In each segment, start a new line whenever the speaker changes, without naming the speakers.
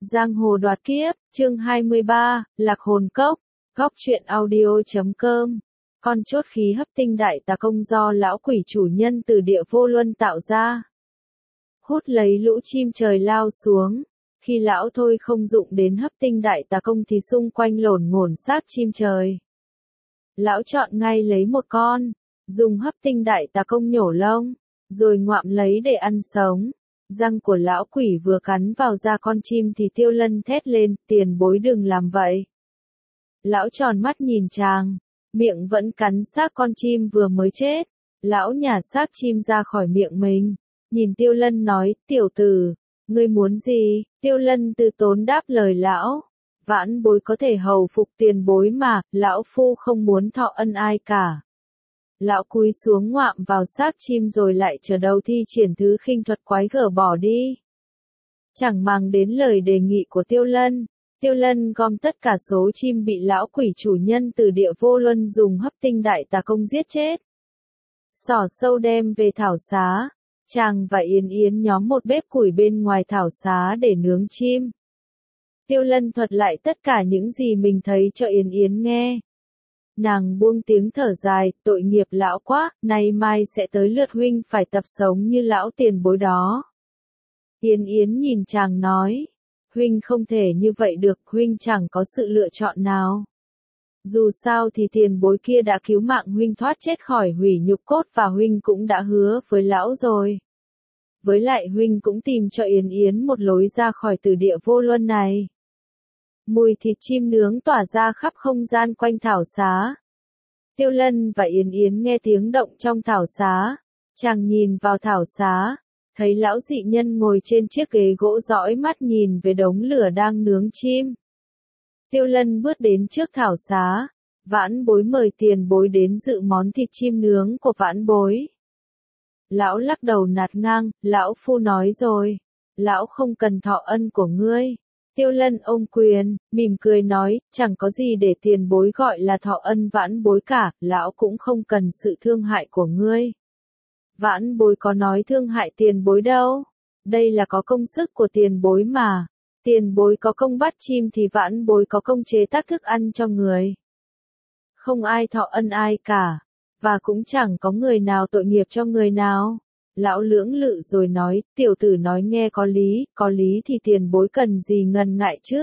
Giang hồ đoạt kiếp, chương 23, Lạc hồn cốc, góc truyện audio.com. Con chốt khí hấp tinh đại tà công do lão quỷ chủ nhân từ địa vô luân tạo ra. Hút lấy lũ chim trời lao xuống. Khi lão thôi không dụng đến hấp tinh đại tà công thì xung quanh lổn ngổn xác chim trời. Lão chọn ngay lấy một con, dùng hấp tinh đại tà công nhổ lông, rồi ngoạm lấy để ăn sống. Răng của lão quỷ vừa cắn vào da con chim thì Tiêu Lân thét lên, tiền bối đừng làm vậy. Lão tròn mắt nhìn chàng, miệng vẫn cắn xác con chim vừa mới chết. Lão nhả xác chim ra khỏi miệng mình, nhìn Tiêu Lân nói, tiểu tử, ngươi muốn gì? Tiêu Lân từ tốn đáp lời lão, vãn bối có thể hầu phục tiền bối mà, lão phu không muốn thọ ân ai cả. Lão cúi xuống ngoạm vào xác chim rồi lại chờ đầu thi triển thứ khinh thuật quái gở bỏ đi. Chẳng màng đến lời đề nghị của Tiêu Lân. Tiêu Lân gom tất cả số chim bị lão quỷ chủ nhân từ địa vô luân dùng hấp tinh đại tà công giết chết. Xỏ sâu đem về thảo xá. Chàng và Yến Yến nhóm một bếp củi bên ngoài thảo xá để nướng chim. Tiêu Lân thuật lại tất cả những gì mình thấy cho Yến Yến nghe. Nàng buông tiếng thở dài, tội nghiệp lão quá, nay mai sẽ tới lượt huynh phải tập sống như lão tiền bối đó. Yến Yến nhìn chàng nói, huynh không thể như vậy được, huynh chẳng có sự lựa chọn nào. Dù sao thì tiền bối kia đã cứu mạng huynh thoát chết khỏi hủy nhục cốt và huynh cũng đã hứa với lão rồi. Với lại huynh cũng tìm cho Yến Yến một lối ra khỏi từ địa vô luân này. Mùi thịt chim nướng tỏa ra khắp không gian quanh thảo xá. Tiêu Lân và Yến Yến nghe tiếng động trong thảo xá. Chàng nhìn vào thảo xá, thấy lão dị nhân ngồi trên chiếc ghế gỗ dõi mắt nhìn về đống lửa đang nướng chim. Tiêu Lân bước đến trước thảo xá, vãn bối mời tiền bối đến dự món thịt chim nướng của vãn bối. Lão lắc đầu nạt ngang, lão phu nói rồi, lão không cần thọ ân của ngươi. Tiêu Lân ôm quyền, mỉm cười nói, chẳng có gì để tiền bối gọi là thọ ân vãn bối cả, lão cũng không cần sự thương hại của ngươi. Vãn bối có nói thương hại tiền bối đâu, đây là có công sức của tiền bối mà. Tiền bối có công bắt chim thì vãn bối có công chế tác thức ăn cho người. Không ai thọ ân ai cả, và cũng chẳng có người nào tội nghiệp cho người nào. Lão lưỡng lự rồi nói, tiểu tử nói nghe có lý thì tiền bối cần gì ngần ngại chứ.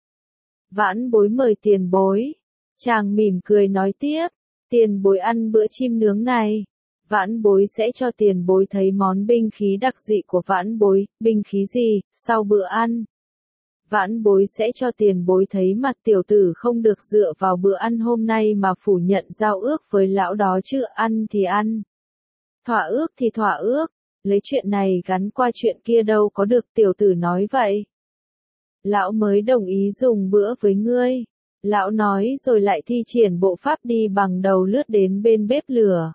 Vãn bối mời tiền bối. Chàng mỉm cười nói tiếp, tiền bối ăn bữa chim nướng này. Vãn bối sẽ cho tiền bối thấy món binh khí đặc dị của vãn bối, binh khí gì, sau bữa ăn. Vãn bối sẽ cho tiền bối thấy mặt tiểu tử không được dựa vào bữa ăn hôm nay mà phủ nhận giao ước với lão đó chứ, ăn thì ăn. Thỏa ước thì thỏa ước, lấy chuyện này gắn qua chuyện kia đâu có được, tiểu tử nói vậy. Lão mới đồng ý dùng bữa với ngươi. Lão nói rồi lại thi triển bộ pháp đi bằng đầu lướt đến bên bếp lửa.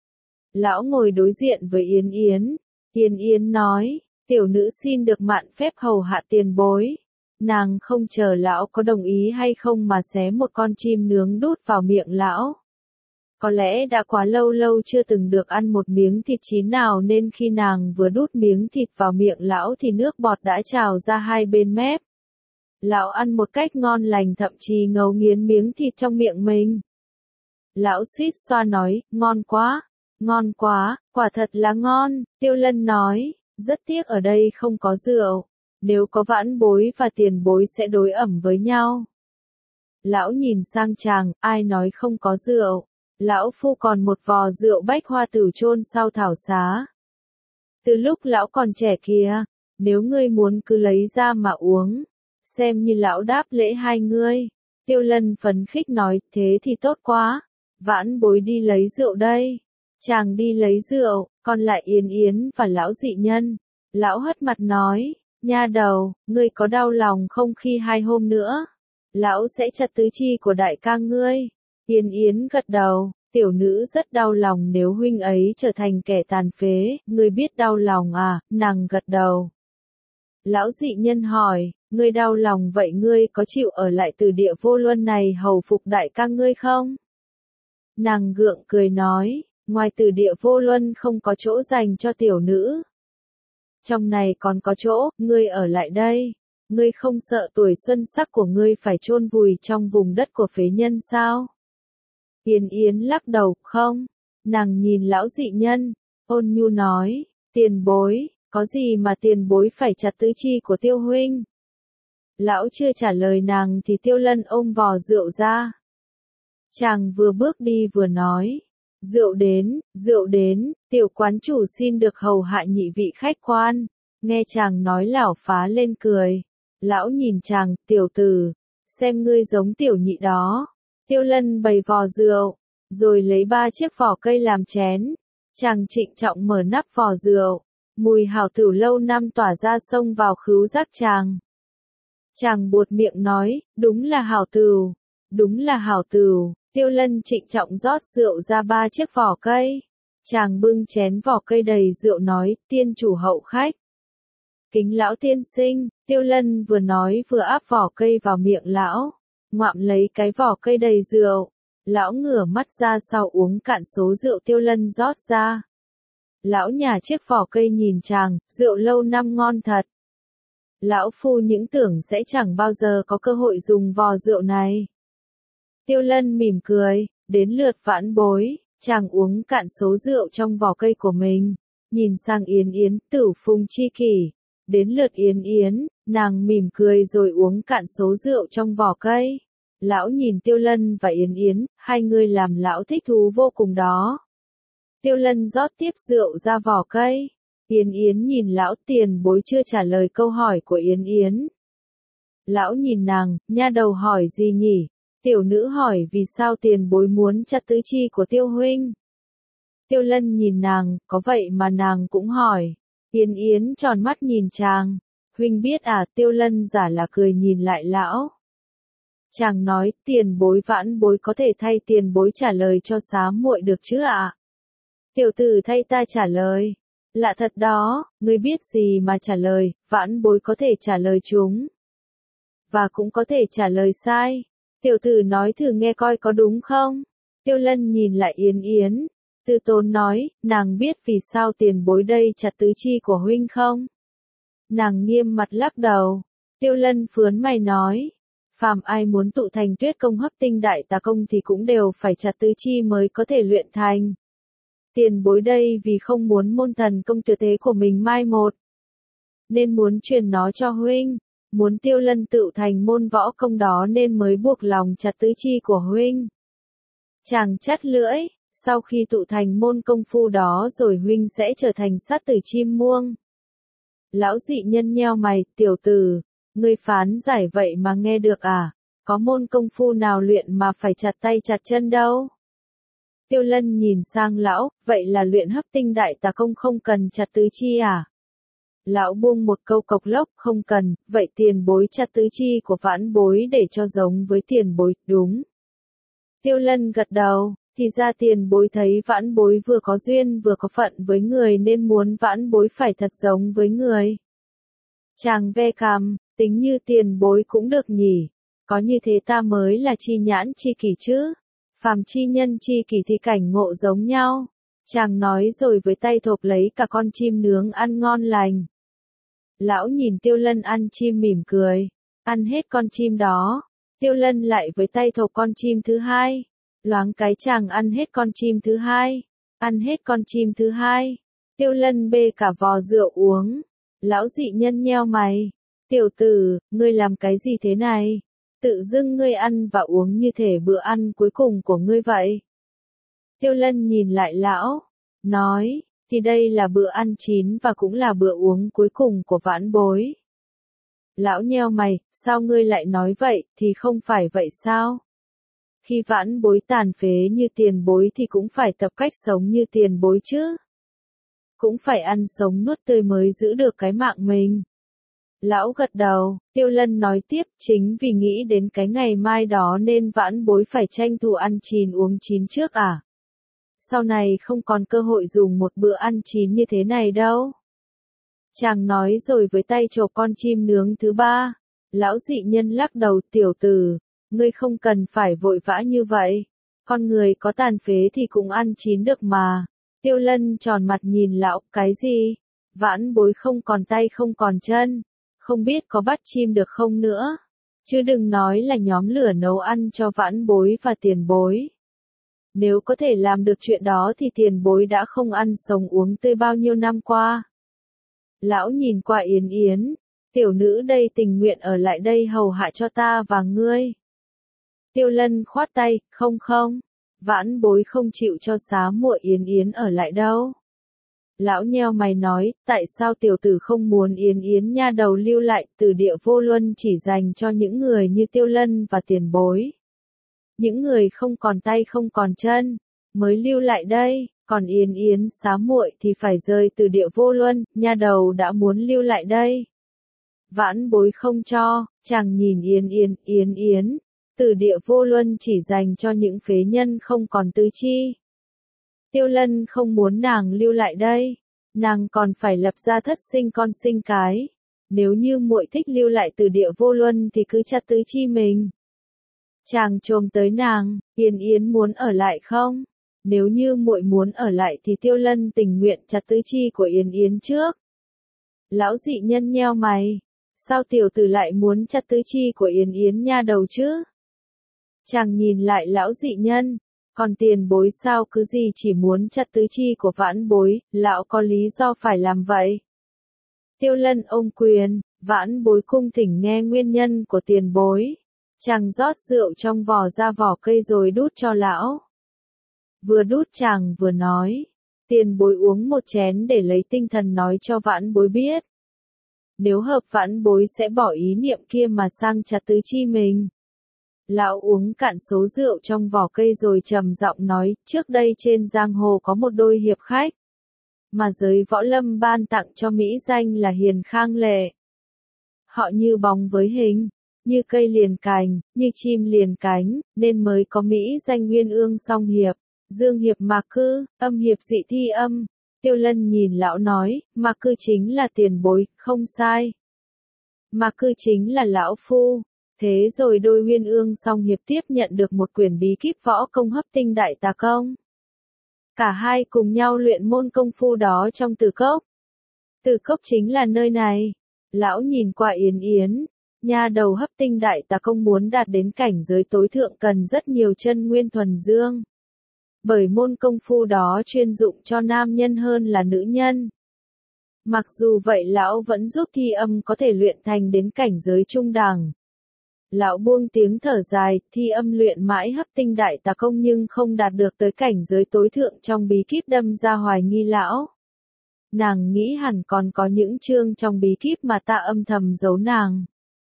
Lão ngồi đối diện với Yến Yến. Yến Yến nói, tiểu nữ xin được mạn phép hầu hạ tiền bối. Nàng không chờ lão có đồng ý hay không mà xé một con chim nướng đút vào miệng lão. Có lẽ đã quá lâu chưa từng được ăn một miếng thịt chín nào nên khi nàng vừa đút miếng thịt vào miệng lão thì nước bọt đã trào ra hai bên mép. Lão ăn một cách ngon lành, thậm chí ngấu nghiến miếng thịt trong miệng mình. Lão suýt xoa nói, ngon quá, quả thật là ngon. Tiêu Lân nói, rất tiếc ở đây không có rượu. Nếu có vãn bối và tiền bối sẽ đối ẩm với nhau. Lão nhìn sang chàng, ai nói không có rượu. Lão phu còn một vò rượu bách hoa tử chôn sau thảo xá. Từ lúc lão còn trẻ kìa, nếu ngươi muốn cứ lấy ra mà uống, xem như lão đáp lễ hai ngươi. Tiêu Lân phấn khích nói, thế thì tốt quá, vãn bối đi lấy rượu đây. Chàng đi lấy rượu, còn lại Yến Yến và lão dị nhân. Lão hất mặt nói, nha đầu, ngươi có đau lòng không khi 2 hôm nữa? Lão sẽ chặt tứ chi của đại ca ngươi. Yến Yến gật đầu, tiểu nữ rất đau lòng nếu huynh ấy trở thành kẻ tàn phế, ngươi biết đau lòng à, nàng gật đầu. Lão dị nhân hỏi, ngươi đau lòng vậy ngươi có chịu ở lại từ địa vô luân này hầu phục đại ca ngươi không? Nàng gượng cười nói, ngoài từ địa vô luân không có chỗ dành cho tiểu nữ. Trong này còn có chỗ, ngươi ở lại đây. ngươi không sợ tuổi xuân sắc của ngươi phải chôn vùi trong vùng đất của phế nhân sao? Yến Yến lắc đầu, không. Nàng nhìn lão dị nhân, ôn nhu nói, tiền bối, có gì mà tiền bối phải chặt tứ chi của Tiêu huynh? Lão chưa trả lời nàng thì Tiêu Lân ôm vò rượu ra. Chàng vừa bước đi vừa nói, rượu đến, tiểu quán chủ xin được hầu hạ nhị vị khách quan. Nghe chàng nói lão phá lên cười. Lão nhìn chàng, tiểu tử, xem ngươi giống tiểu nhị đó. Tiêu Lân bày vò rượu, rồi lấy 3 chiếc vỏ cây làm chén. Chàng trịnh trọng mở nắp vò rượu, mùi hảo tửu lâu năm tỏa ra xông vào khứu giác chàng. Chàng buột miệng nói, đúng là hảo tửu, đúng là hảo tửu. Tiêu Lân trịnh trọng rót rượu ra 3 chiếc vỏ cây. Chàng bưng chén vỏ cây đầy rượu nói, tiên chủ hậu khách. Kính lão tiên sinh, Tiêu Lân vừa nói vừa áp vỏ cây vào miệng lão, ngoạm lấy cái vỏ cây đầy rượu. Lão ngửa mắt ra sau uống cạn số rượu Tiêu Lân rót ra. Lão nhả chiếc vỏ cây nhìn chàng, rượu lâu năm ngon thật. Lão phu những tưởng sẽ chẳng bao giờ có cơ hội dùng vò rượu này. Tiêu Lân mỉm cười, đến lượt Vãn Bối, chàng uống cạn số rượu trong vỏ cây của mình, nhìn sang Yến Yến, Tử Phùng chi kỷ. Đến lượt Yến Yến, nàng mỉm cười rồi uống cạn số rượu trong vỏ cây. Lão nhìn Tiêu Lân và Yến Yến, hai người làm lão thích thú vô cùng đó. Tiêu Lân rót tiếp rượu ra vỏ cây. Yến Yến nhìn lão, tiền bối chưa trả lời câu hỏi của Yến Yến. Lão nhìn nàng, nha đầu hỏi gì nhỉ? Tiểu nữ hỏi vì sao tiền bối muốn chặt tứ chi của Tiêu huynh. Tiêu Lân nhìn nàng, có vậy mà nàng cũng hỏi. Yến Yến tròn mắt nhìn chàng. Huynh biết à? Tiêu Lân giả là cười nhìn lại lão. Chàng nói, tiền bối Vãn Bối có thể thay tiền bối trả lời cho xá muội được chứ ạ? Tiểu tử thay ta trả lời. Lạ thật đó, ngươi biết gì mà trả lời, Vãn Bối có thể trả lời chúng. Và cũng có thể trả lời sai. Tiểu tử nói thử nghe coi có đúng không? Tiêu Lân nhìn lại Yến Yến. Tư tốn nói, nàng biết vì sao tiền bối đây chặt tứ chi của huynh không? Nàng nghiêm mặt lắc đầu. Tiêu Lân phướn mày nói. Phàm ai muốn tụ thành Tuyết công hấp tinh đại tà công thì cũng đều phải chặt tứ chi mới có thể luyện thành. Tiền bối đây vì không muốn môn thần công tuyệt thế của mình mai một, nên muốn truyền nó cho huynh. Muốn Tiêu Lân tự thành môn võ công đó nên mới buộc lòng chặt tứ chi của huynh. Chàng chắt lưỡi, sau khi tụ thành môn công phu đó rồi huynh sẽ trở thành sát tử chim muông. Lão dị nhân nheo mày, tiểu tử, ngươi phán giải vậy mà nghe được à? Có môn công phu nào luyện mà phải chặt tay chặt chân đâu? Tiêu Lân nhìn sang lão, vậy là luyện hấp tinh đại tà công không cần chặt tứ chi à? Lão buông một câu cộc lốc, không cần, vậy tiền bối chặt tứ chi của Vãn Bối để cho giống với tiền bối, đúng. Tiêu Lân gật đầu, thì ra tiền bối thấy Vãn Bối vừa có duyên vừa có phận với người nên muốn Vãn Bối phải thật giống với người. Chàng ve cằm, tính như tiền bối cũng được nhỉ, có như thế ta mới là chi nhãn chi kỷ chứ. Phàm chi nhân chi kỷ thì cảnh ngộ giống nhau. Chàng nói rồi với tay thộp lấy cả con chim nướng ăn ngon lành. Lão nhìn Tiêu Lân ăn chim mỉm cười. Ăn hết con chim đó. Tiêu Lân lại với tay thộp con chim thứ hai. Loáng cái chàng ăn hết con chim thứ hai. Ăn hết con chim thứ hai. Tiêu Lân bê cả vò rượu uống. Lão dị nhân nheo mày. Tiểu tử, ngươi làm cái gì thế này? Tự dưng ngươi ăn và uống như thể bữa ăn cuối cùng của ngươi vậy. Tiêu Lân nhìn lại lão, nói, thì đây là bữa ăn chín và cũng là bữa uống cuối cùng của Vãn Bối. Lão nheo mày, sao ngươi lại nói vậy, thì không phải vậy sao? Khi Vãn Bối tàn phế như tiền bối thì cũng phải tập cách sống như tiền bối chứ. Cũng phải ăn sống nuốt tươi mới giữ được cái mạng mình. Lão gật đầu, Tiêu Lân nói tiếp, chính vì nghĩ đến cái ngày mai đó nên Vãn Bối phải tranh thủ ăn chín uống chín trước à? Sau này không còn cơ hội dùng một bữa ăn chín như thế này đâu. Chàng nói rồi với tay chộp con chim nướng thứ ba. Lão dị nhân lắc đầu, tiểu tử, ngươi không cần phải vội vã như vậy. Con người có tàn phế thì cũng ăn chín được mà. Tiêu Lân tròn mặt nhìn lão, cái gì? Vãn Bối không còn tay không còn chân. không biết có bắt chim được không nữa. Chứ đừng nói là nhóm lửa nấu ăn cho vãn bối và tiền bối. Nếu có thể làm được chuyện đó thì tiền bối đã không ăn sống uống tươi bao nhiêu năm qua. Lão nhìn qua Yến Yến, tiểu nữ đây tình nguyện ở lại đây hầu hạ cho ta và ngươi. Tiêu Lân khoát tay, không không, vãn bối không chịu cho xá muội Yến Yến ở lại đâu. Lão nheo mày nói, tại sao tiểu tử không muốn Yến Yến nha đầu lưu lại, từ địa vô luân chỉ dành cho những người như Tiêu Lân và tiền bối. Những người không còn tay không còn chân, mới lưu lại đây, còn Yến Yến xá muội thì phải rời từ địa vô luân, nha đầu đã muốn lưu lại đây. Vãn bối không cho, chàng nhìn Yến Yến, từ địa vô luân chỉ dành cho những phế nhân không còn tứ chi. Tiêu Lân không muốn nàng lưu lại đây, nàng còn phải lập ra thất sinh con sinh cái. Nếu như muội thích lưu lại từ địa vô luân thì cứ chặt tứ chi mình. Chàng chồm tới nàng, Yến Yến muốn ở lại không? Nếu như muội muốn ở lại thì Tiêu Lân tình nguyện chặt tứ chi của Yến Yến trước. Lão dị nhân nheo mày, sao tiểu tử lại muốn chặt tứ chi của Yến Yến nha đầu chứ? Chàng nhìn lại lão dị nhân, còn tiền bối sao cứ gì chỉ muốn chặt tứ chi của vãn bối, lão có lý do phải làm vậy. Tiêu Lân ôm quyền, vãn bối cung thỉnh nghe nguyên nhân của tiền bối. Chàng rót rượu trong vò ra vỏ cây rồi đút cho lão. Vừa đút chàng vừa nói, tiền bối uống một chén để lấy tinh thần nói cho vãn bối biết. Nếu hợp vãn bối sẽ bỏ ý niệm kia mà sang chặt tứ chi mình. Lão uống cạn số rượu trong vỏ cây rồi trầm giọng nói, trước đây trên giang hồ có một đôi hiệp khách, mà giới võ lâm ban tặng cho mỹ danh là hiền khang lệ. Họ như bóng với hình, như cây liền cành, như chim liền cánh, nên mới có mỹ danh Nguyên Ương Song Hiệp, Dương Hiệp Mạc Cư, Âm Hiệp Dị Thi Âm. Tiêu Lân nhìn lão nói, Mạc Cư chính là tiền bối, không sai. Mạc Cư chính là lão phu. Thế rồi đôi Nguyên Ương Song Hiệp tiếp nhận được một quyển bí kíp võ công hấp tinh đại tà công. Cả hai cùng nhau luyện môn công phu đó trong Tử Cốc. Tử Cốc chính là nơi này. Lão nhìn qua Yến Yến, nha đầu hấp tinh đại tà công muốn đạt đến cảnh giới tối thượng cần rất nhiều chân nguyên thuần dương. Bởi môn công phu đó chuyên dụng cho nam nhân hơn là nữ nhân. Mặc dù vậy lão vẫn giúp Thi Âm có thể luyện thành đến cảnh giới trung đẳng. Lão buông tiếng thở dài, Thi Âm luyện mãi hấp tinh đại tà công nhưng không đạt được tới cảnh giới tối thượng trong bí kíp, đâm ra hoài nghi lão. Nàng nghĩ hẳn còn có những chương trong bí kíp mà ta âm thầm giấu nàng.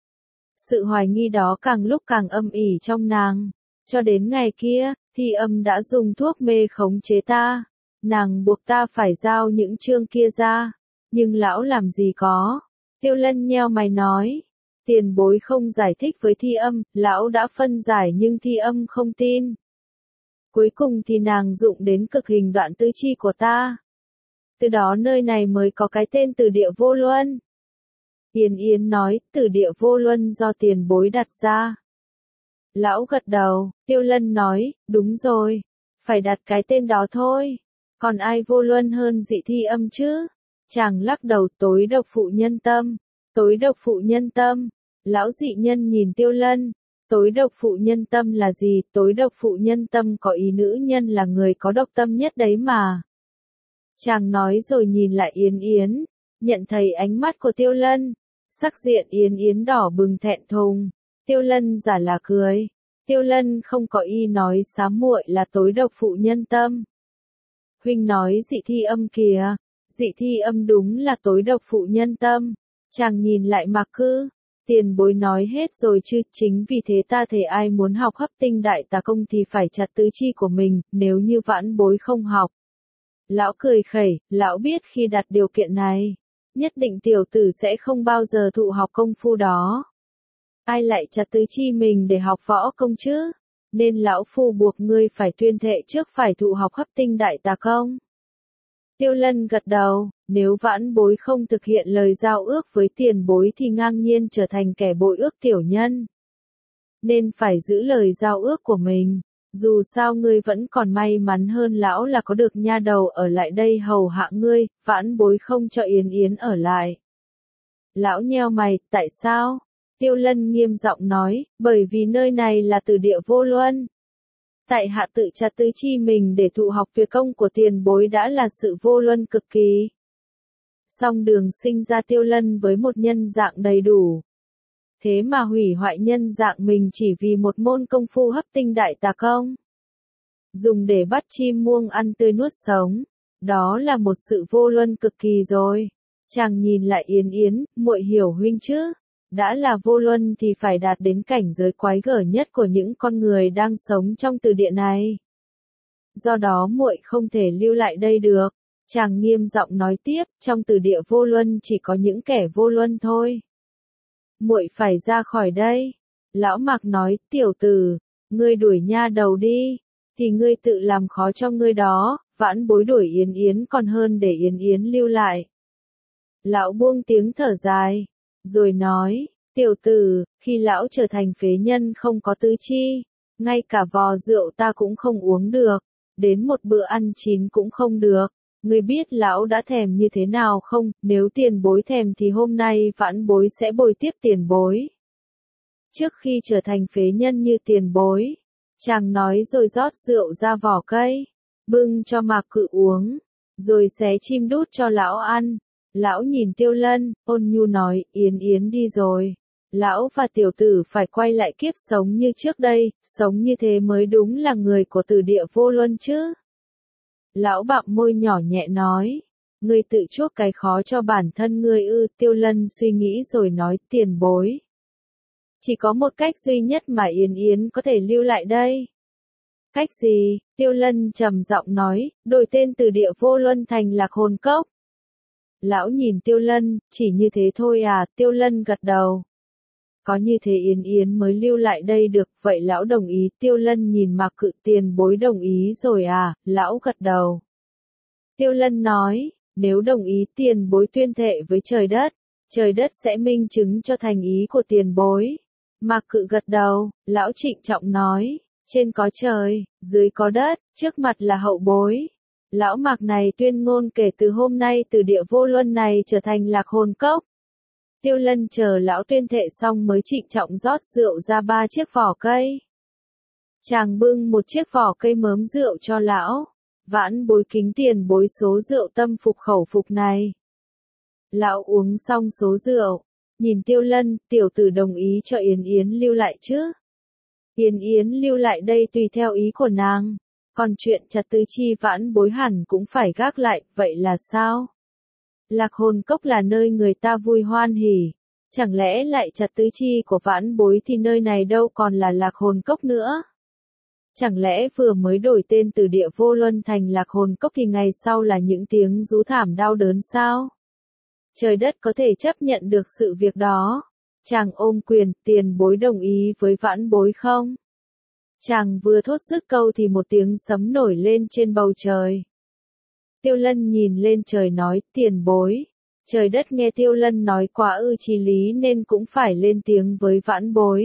Sự hoài nghi đó càng lúc càng âm ỉ trong nàng. Cho đến ngày kia, Thi Âm đã dùng thuốc mê khống chế ta. Nàng buộc ta phải giao những chương kia ra. Nhưng lão làm gì có. Tiêu Lân nheo mày nói. Tiền bối không giải thích với Thi Âm, lão đã phân giải nhưng Thi Âm không tin. Cuối cùng thì nàng dụng đến cực hình đoạn tứ chi của ta. Từ đó nơi này mới có cái tên Từ Địa Vô Luân. Yến Yến nói, Từ Địa Vô Luân do tiền bối đặt ra. Lão gật đầu, Tiêu Lân nói, đúng rồi, phải đặt cái tên đó thôi. Còn ai vô luân hơn Dị Thi Âm chứ? Chàng lắc đầu, tối độc phụ nhân tâm. Tối độc phụ nhân tâm. Lão dị nhân nhìn Tiêu Lân. Tối độc phụ nhân tâm là gì? Tối độc phụ nhân tâm có ý nữ nhân là người có độc tâm nhất đấy mà. Chàng nói rồi nhìn lại Yến Yến. Nhận thấy ánh mắt của Tiêu Lân. Sắc diện Yến Yến đỏ bừng thẹn thùng. Tiêu Lân giả là cười. Tiêu Lân không có ý nói xá muội là tối độc phụ nhân tâm. Huynh nói Dị Thi Âm kìa. Dị Thi Âm đúng là tối độc phụ nhân tâm. Chàng nhìn lại Mạc Cư. Tiền bối nói hết rồi chứ, chính vì thế ta thấy ai muốn học hấp tinh đại tà công thì phải chặt tứ chi của mình, nếu như vãn bối không học. Lão cười khẩy, lão biết khi đặt điều kiện này, nhất định tiểu tử sẽ không bao giờ thụ học công phu đó. Ai lại chặt tứ chi mình để học võ công chứ? Nên lão phu buộc ngươi phải tuyên thệ trước phải thụ học hấp tinh đại tà công. Tiêu Lân gật đầu, nếu vãn bối không thực hiện lời giao ước với tiền bối thì ngang nhiên trở thành kẻ bội ước tiểu nhân. Nên phải giữ lời giao ước của mình, dù sao ngươi vẫn còn may mắn hơn lão là có được nha đầu ở lại đây hầu hạ ngươi, vãn bối không cho Yến Yến ở lại. Lão nheo mày, tại sao? Tiêu Lân nghiêm giọng nói, bởi vì nơi này là từ địa vô luân. Tại hạ tự chặt tứ chi mình để thụ học việc công của tiền bối đã là sự vô luân cực kỳ. Song Đường sinh ra Tiêu Lân với một nhân dạng đầy đủ. Thế mà hủy hoại nhân dạng mình chỉ vì một môn công phu hấp tinh đại tà công. Dùng để bắt chim muông ăn tươi nuốt sống. Đó là một sự vô luân cực kỳ rồi. Chàng nhìn lại Yến Yến, muội hiểu huynh chứ? Đã là vô luân thì phải đạt đến cảnh giới quái gở nhất của những con người đang sống trong từ địa này. Do đó muội không thể lưu lại đây được. Chàng nghiêm giọng nói tiếp, trong từ địa vô luân chỉ có những kẻ vô luân thôi. Muội phải ra khỏi đây. Lão Mạc nói, tiểu tử, ngươi đuổi nha đầu đi, thì ngươi tự làm khó cho ngươi đó, vãn bối đuổi Yến Yến còn hơn để Yến Yến lưu lại. Lão buông tiếng thở dài, rồi nói, tiểu tử, khi lão trở thành phế nhân không có tứ chi, ngay cả vò rượu ta cũng không uống được, đến một bữa ăn chín cũng không được. Ngươi biết lão đã thèm như thế nào không? Nếu tiền bối thèm thì hôm nay vãn bối sẽ bồi tiếp tiền bối. Trước khi trở thành phế nhân như tiền bối, chàng nói rồi rót rượu ra vỏ cây, bưng cho Mạc Cự uống, rồi xé chim đút cho lão ăn. Lão nhìn Tiêu Lân, ôn nhu nói, Yến Yến đi rồi. Lão và tiểu tử phải quay lại kiếp sống như trước đây, sống như thế mới đúng là người của từ địa vô luân chứ. Lão bặm môi nhỏ nhẹ nói, ngươi tự chuốc cái khó cho bản thân ngươi ư? Tiêu Lân suy nghĩ rồi nói, tiền bối. Chỉ có một cách duy nhất mà Yến Yến có thể lưu lại đây. Cách gì? Tiêu Lân trầm giọng nói, đổi tên từ địa vô luân thành Lạc Hồn Cốc. Lão nhìn Tiêu Lân, chỉ như thế thôi à? Tiêu Lân gật đầu. Có như thế Yến Yến mới lưu lại đây được, vậy lão đồng ý. Tiêu Lân nhìn Mạc Cự, tiền bối đồng ý rồi à? Lão gật đầu. Tiêu Lân nói, nếu đồng ý tiền bối tuyên thệ với trời đất sẽ minh chứng cho thành ý của tiền bối. Mạc Cự gật đầu, lão trịnh trọng nói, trên có trời, dưới có đất, trước mặt là hậu bối. Lão Mạc này tuyên ngôn kể từ hôm nay từ địa vô luân này trở thành Lạc Hồn Cốc. Tiêu Lân chờ lão tuyên thệ xong mới trịnh trọng rót rượu ra 3 chiếc vỏ cây. Chàng bưng một chiếc vỏ cây mớm rượu cho lão. Vãn bối kính tiền bối số rượu tâm phục khẩu phục này. Lão uống xong số rượu, nhìn Tiêu Lân, tiểu tử đồng ý cho Yến Yến lưu lại chứ? Yến Yến lưu lại đây tùy theo ý của nàng, còn chuyện chặt tứ chi vãn bối hẳn cũng phải gác lại, vậy là sao? Lạc Hồn Cốc là nơi người ta vui hoan hỉ, chẳng lẽ lại chặt tứ chi của vãn bối thì nơi này đâu còn là Lạc Hồn Cốc nữa? Chẳng lẽ vừa mới đổi tên từ địa vô luân thành Lạc Hồn Cốc thì ngày sau là những tiếng rú thảm đau đớn sao? Trời đất có thể chấp nhận được sự việc đó. Chàng ôm quyền, tiền bối đồng ý với vãn bối không? Chàng vừa thốt dứt câu thì một tiếng sấm nổi lên trên bầu trời. Tiêu Lân nhìn lên trời nói, tiền bối. Trời đất nghe Tiêu Lân nói quá chí lý nên cũng phải lên tiếng với vãn bối.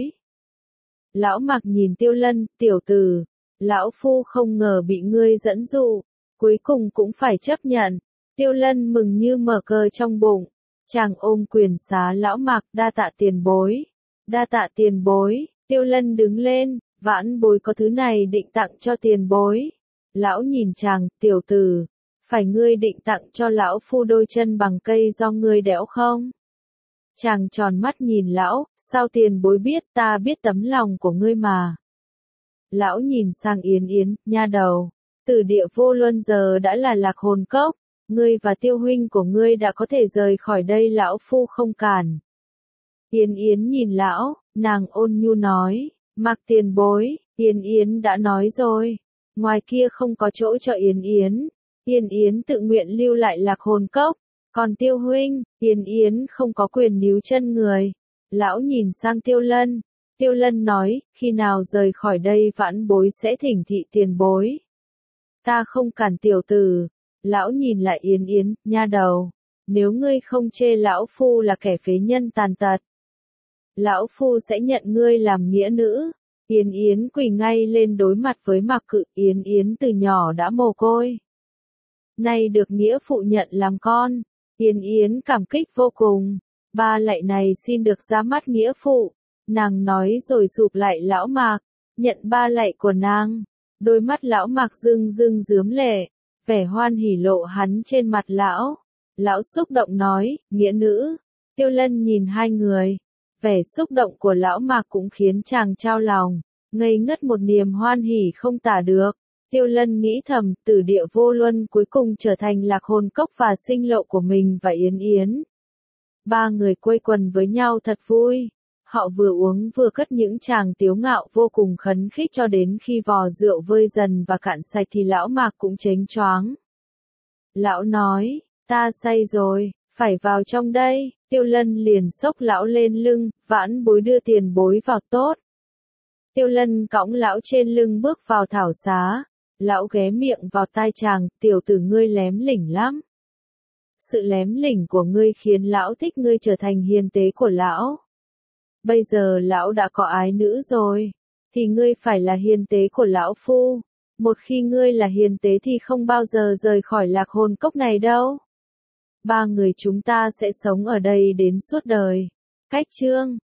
Lão Mạc nhìn Tiêu Lân, tiểu tử, lão phu không ngờ bị ngươi dẫn dụ, cuối cùng cũng phải chấp nhận. Tiêu Lân mừng như mở cờ trong bụng, chàng ôm quyền xá lão Mạc, đa tạ tiền bối, đa tạ tiền bối. Tiêu Lân đứng lên, vãn bối có thứ này định tặng cho tiền bối. Lão nhìn chàng, tiểu tử, phải ngươi định tặng cho lão phu đôi chân bằng cây do ngươi đẽo không? Chàng tròn mắt nhìn lão, sao tiền bối biết, ta biết tấm lòng của ngươi mà. Lão nhìn sang Yến Yến, nha đầu, từ địa vô luân giờ đã là Lạc Hồn Cốc, ngươi và Tiêu huynh của ngươi đã có thể rời khỏi đây, lão phu không cản. Yến Yến nhìn lão, nàng ôn nhu nói, Mạc tiền bối, Yến Yến đã nói rồi, ngoài kia không có chỗ cho Yến Yến. Yến Yến tự nguyện lưu lại Lạc Hồn Cốc, còn Tiêu huynh, Yến Yến không có quyền níu chân người. Lão nhìn sang Tiêu Lân. Tiêu Lân nói, khi nào rời khỏi đây vãn bối sẽ thỉnh thị tiền bối. Ta không cản tiểu tử. Lão nhìn lại Yến Yến, nha đầu, nếu ngươi không chê lão phu là kẻ phế nhân tàn tật, lão phu sẽ nhận ngươi làm nghĩa nữ. Yến Yến quỳ ngay lên đối mặt với Mạc Cự. Yến Yến từ nhỏ đã mồ côi, nay được nghĩa phụ nhận làm con, Yến Yến cảm kích vô cùng. Ba lạy này xin được ra mắt nghĩa phụ, nàng nói rồi sụp lại lão Mạc, nhận ba lạy của nàng. Đôi mắt lão Mạc rưng rưng rướm lệ, vẻ hoan hỉ lộ hắn trên mặt lão. Lão xúc động nói, nghĩa nữ. Tiêu Lân nhìn hai người, vẻ xúc động của lão Mạc cũng khiến chàng trao lòng, ngây ngất một niềm hoan hỉ không tả được. Tiêu Lân nghĩ thầm, Tử Địa Vô Luân cuối cùng trở thành Lạc Hồn Cốc và sinh lộ của mình và Yến Yến. Ba người quây quần với nhau thật vui. Họ vừa uống vừa cất những tràng tiếu ngạo vô cùng khấn khích cho đến khi vò rượu vơi dần và cạn sạch thì lão Mạc cũng chếnh choáng. Lão nói, ta say rồi, phải vào trong đây. Tiêu Lân liền xốc lão lên lưng, vãn bối đưa tiền bối vào tốt. Tiêu Lân cõng lão trên lưng bước vào thảo xá. Lão ghé miệng vào tai chàng, tiểu tử ngươi lém lỉnh lắm. Sự lém lỉnh của ngươi khiến lão thích ngươi trở thành hiền tế của lão. Bây giờ lão đã có ái nữ rồi, thì ngươi phải là hiền tế của lão phu. Một khi ngươi là hiền tế thì không bao giờ rời khỏi Lạc Hồn Cốc này đâu. Ba người chúng ta sẽ sống ở đây đến suốt đời. Cách chương